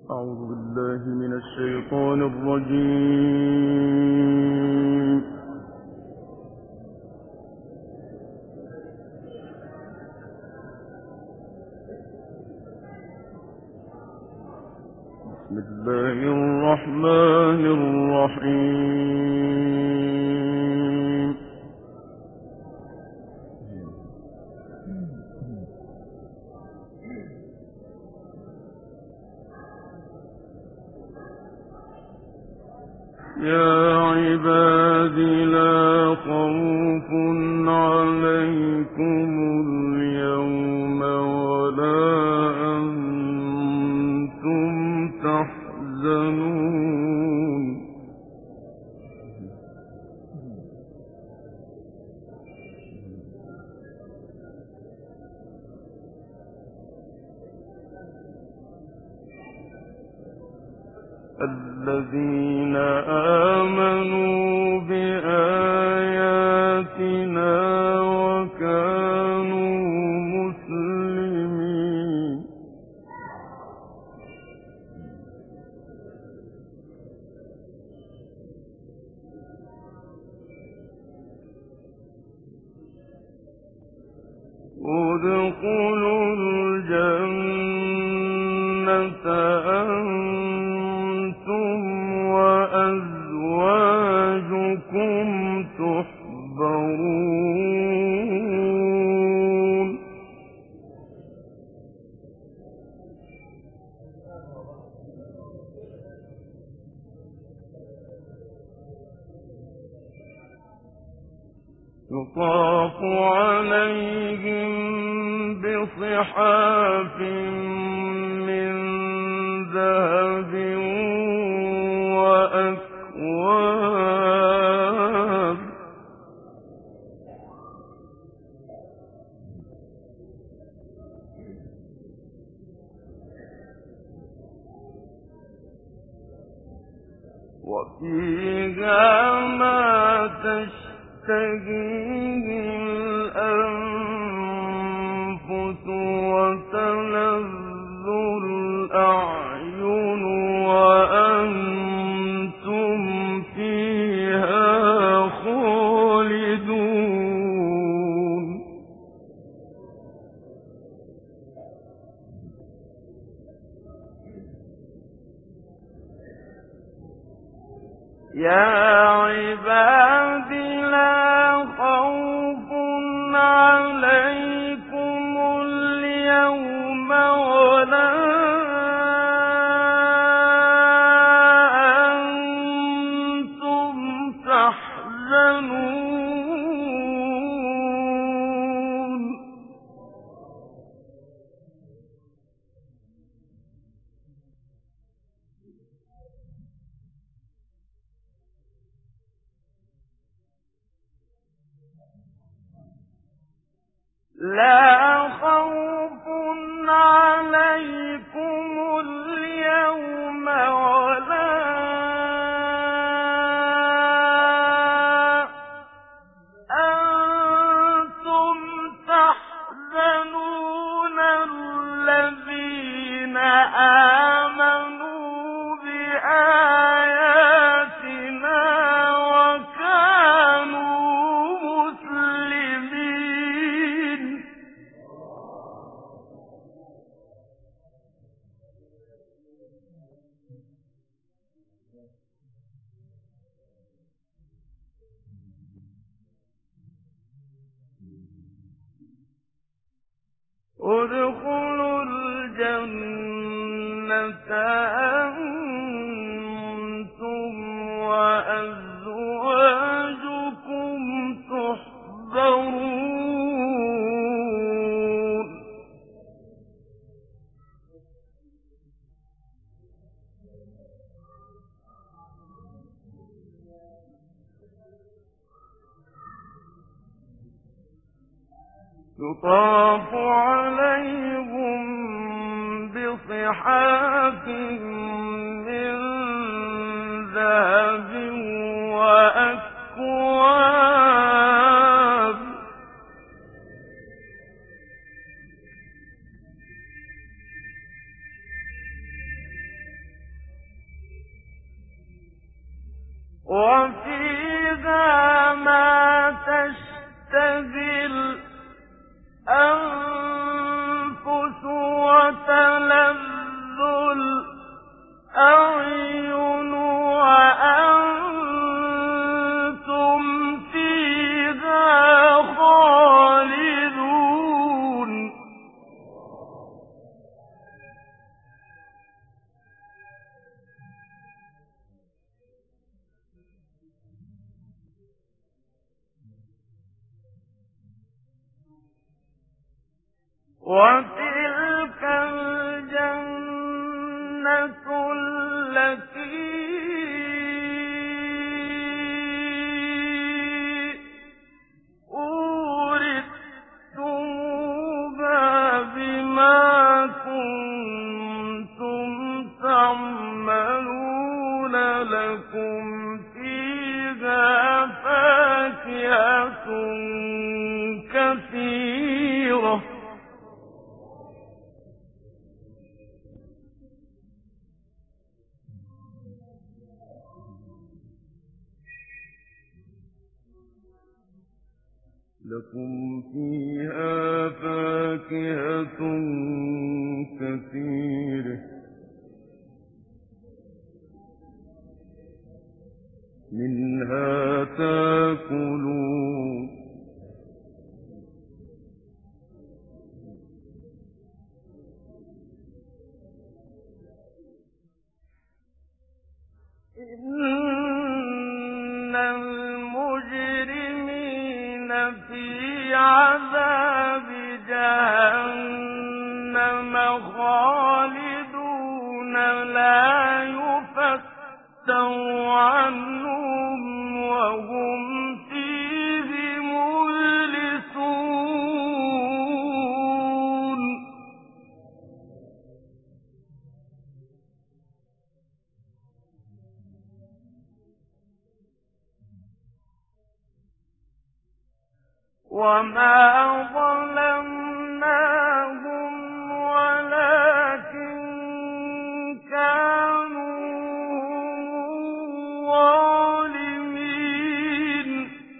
أعوذ بالله من الشيطان الرجيم. بسم الله الرحمن الرحيم. يا عباد لا خوف عليكم اليوم ولا أنتم تحزنون. الذين آمنوا بآياتنا وكانوا مسلمين. ادخلوا الجنة أنتم وأزواجكم تحبرون. يطاف عليهم بصحاف من ذهب وأكواب وفيها ما تشتهيه الأنفس وتلذ الأعين وأنتم فيها خالدون. يا عباد لا خوف عليكم اليوم ولا أنتم تحزنون. لا خوف عليكم اليوم ولا أنتم تحزنون. الذين آمنوا بآياتنا وكانوا مسلمين. ادخلوا الجنة أنتم وأزواجكم تحبرون. يطاف عليهم بصحاف من ذهب وأكواب وفيها ما تشتهي الأنفس وتلذ الأعين وأنتم فيها خالدون وتلك الجنة التي أورثتموها بما كنتم تعملون لكم فيها فاكهة كثيرة لكم فيها فاكهة كثيرة منها تاكلون إن المجرمين في عذاب جهنم خالدون لا يفتر عنهم وهم فيه مبلسون وما ظلمناهم ولكن كانوا ظالمين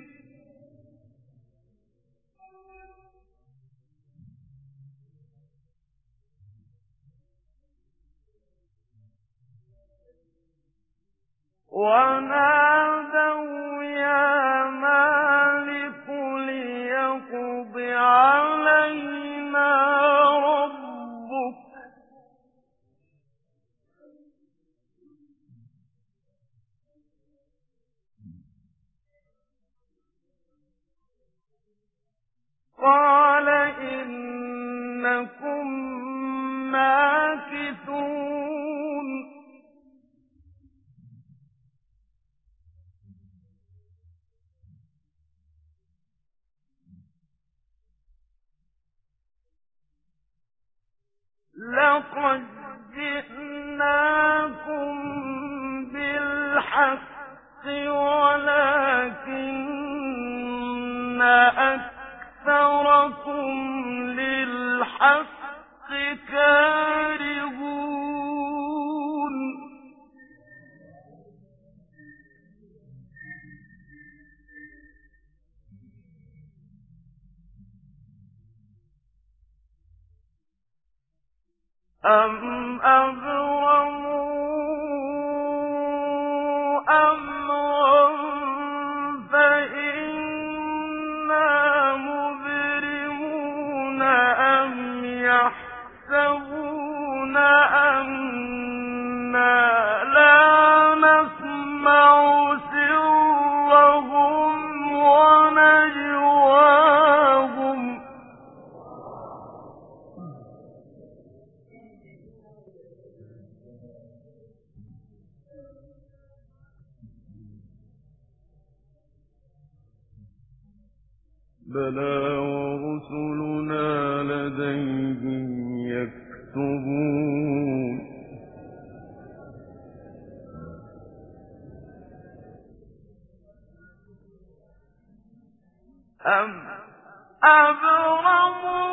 ونادوا يا مالك ليقض علينا ربك قال إنكم ماكثون لقد جئناكم بالحق ولكن أكثركم للحق كارهون أم أبرموا أمرا فإنا مبرمون أم يحسبون أنا لا نسمع سرهم ونجواهم بلى ورسلنا لديهم يكتبون أم أبرموا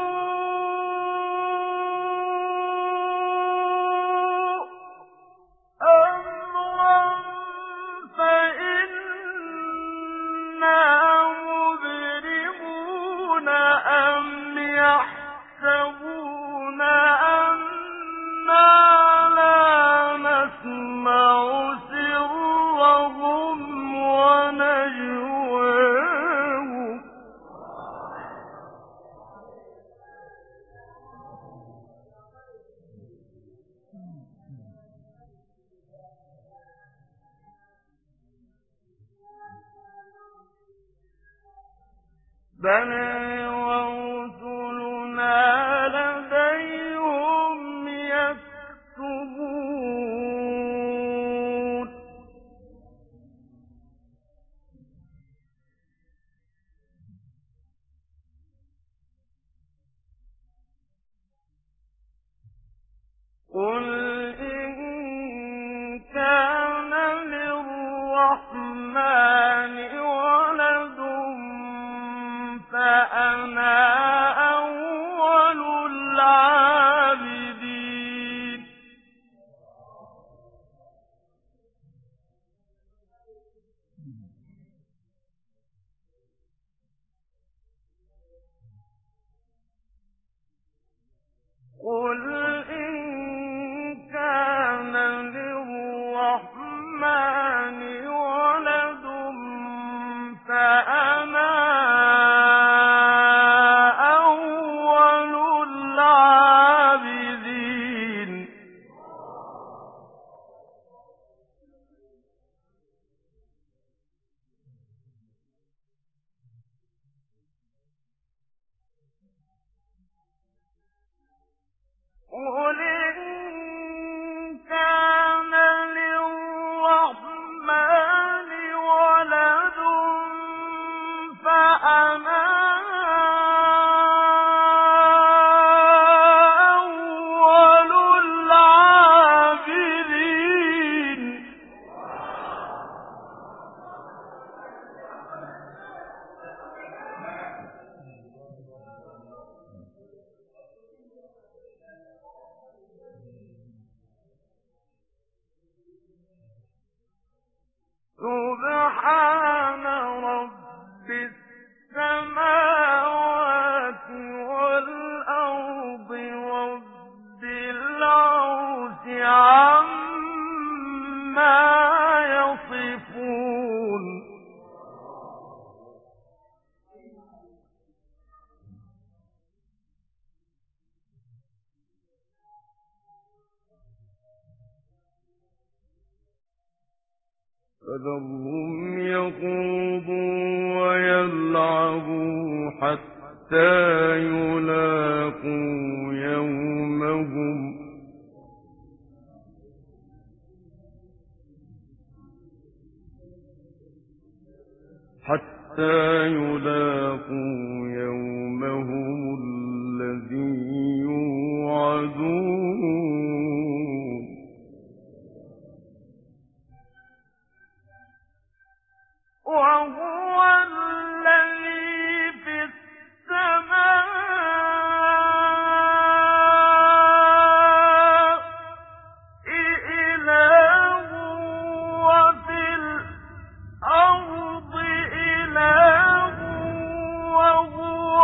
أمرا فإنا بل ورسلنا لديهم يكتبون قل إن كان للرحمن ولد فأنا أول العابدين قل إن كان للرحمن ولد فأنا أول العابدين قل إن كان للرحمن ولد فأنا أول العابدين سبحان رب السماوات والأرض رب العرش عما يصفون فذرهم يخوضوا ويلعبوا حتى يلاقوا يومهم الذي يوعدون وهو الذي في السماء إله وفي الأرض إله وهو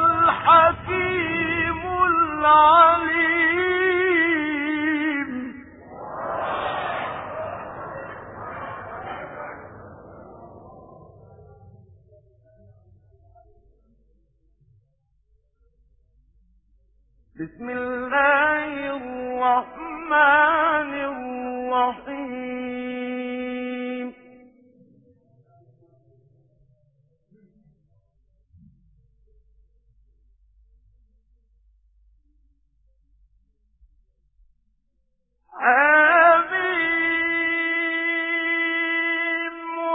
الحكيم العليم بسم الله الرحمن الرحيم آمين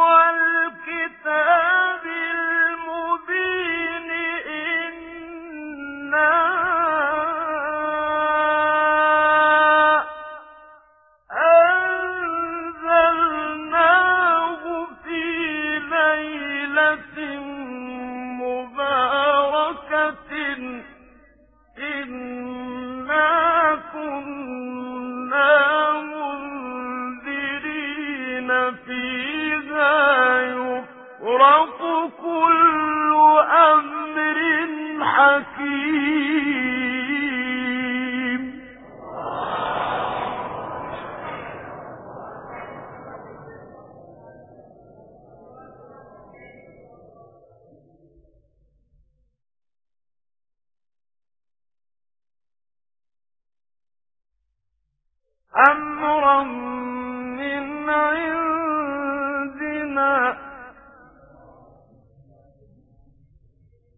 والكتاب المبين إنا أنزلناه في ليلة مباركة إنا كنا منذرين فيها يفرق كل أمر حكيم أمرا من عندنا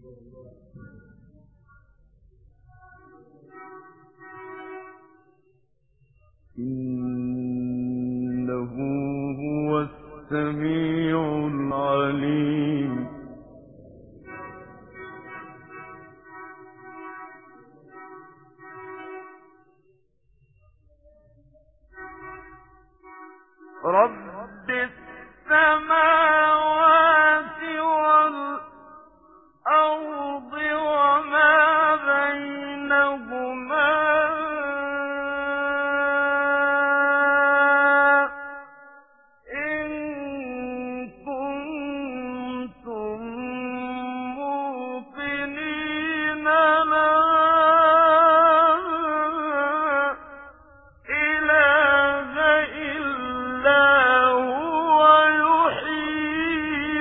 إنه هو السميع العليم رب السماوات والأرض وما بينهما إن كنتم موقنين لا إله إلا هو يحيي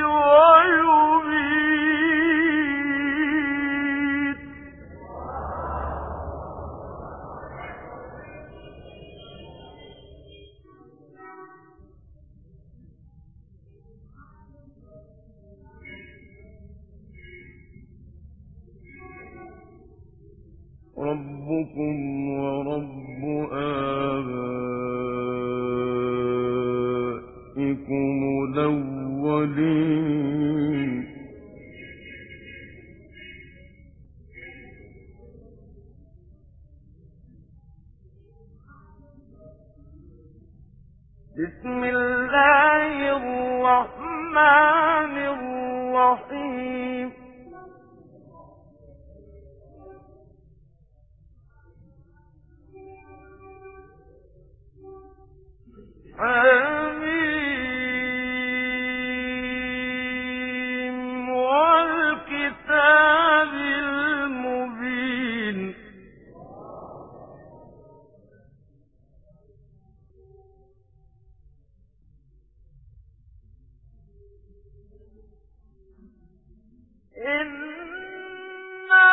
ويميت ربكم ورب آبائكم الأولين بسم الله الرحمن الرحيم حميم والكتاب المبين إنا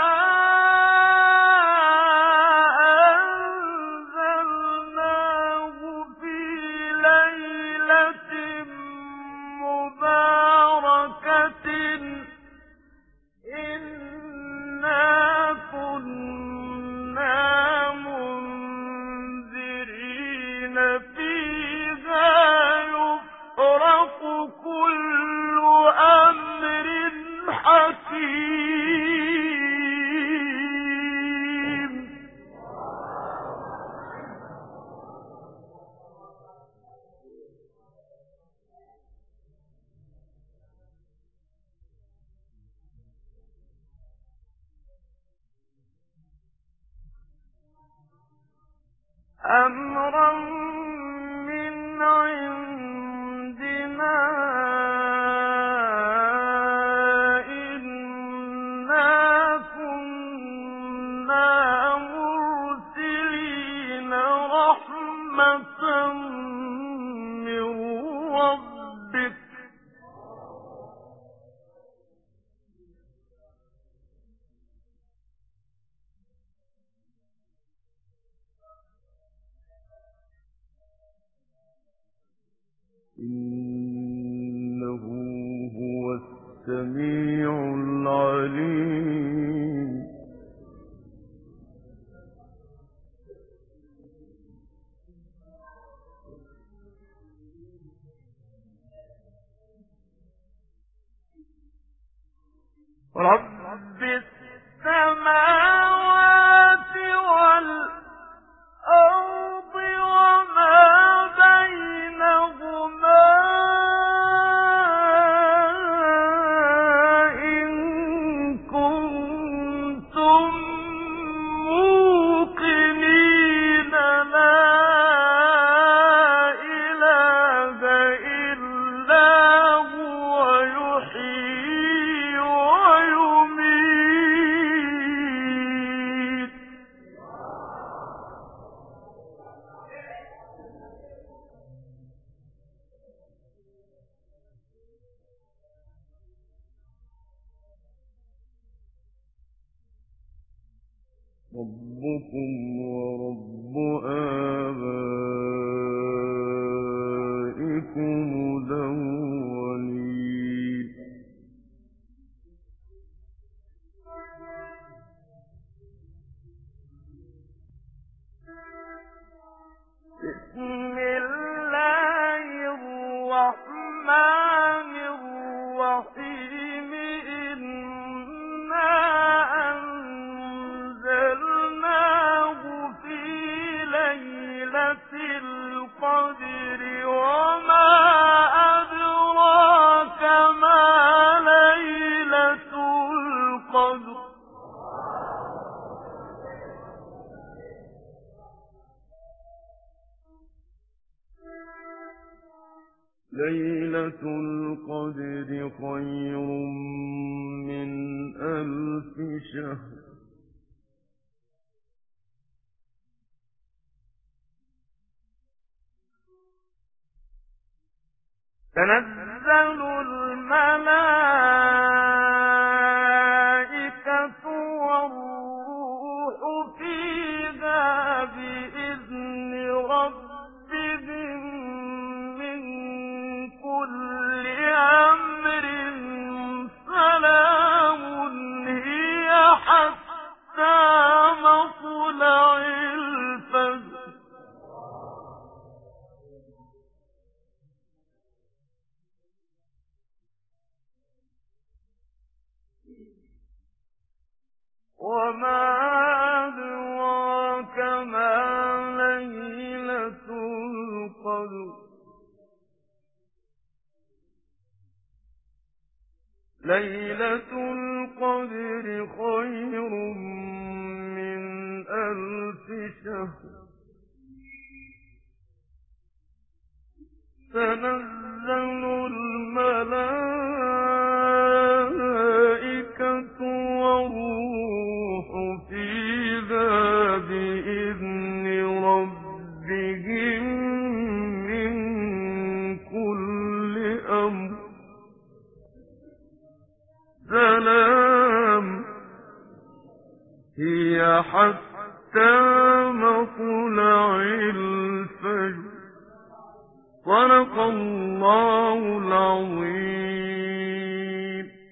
أنزلناه في ليلة مباركة إنا كنا منذرين فيها يفرق كل أمر حكيم أمرا من عندنا إنا كنا مرسلين رحمة من ربك إنه هو السميع العليم رب السماوات والأرض وما بينهما إن كنتم موقنين لا إله إلا هو يحيي ويميت ربكم ورب آبائكم الأولين القدر ليلة القدر خير من 1000 شهر تنزل الملائكة والروح فيها بإذن ربهم من كل أمر سلام هي حتى مطلع الفجر وما أدراك ما ليلة القدر ليلة القدر خير من 1000 شهر تنزل الملائكة والروح فيها بإذن ربهم من كل أمر سلام هي حتى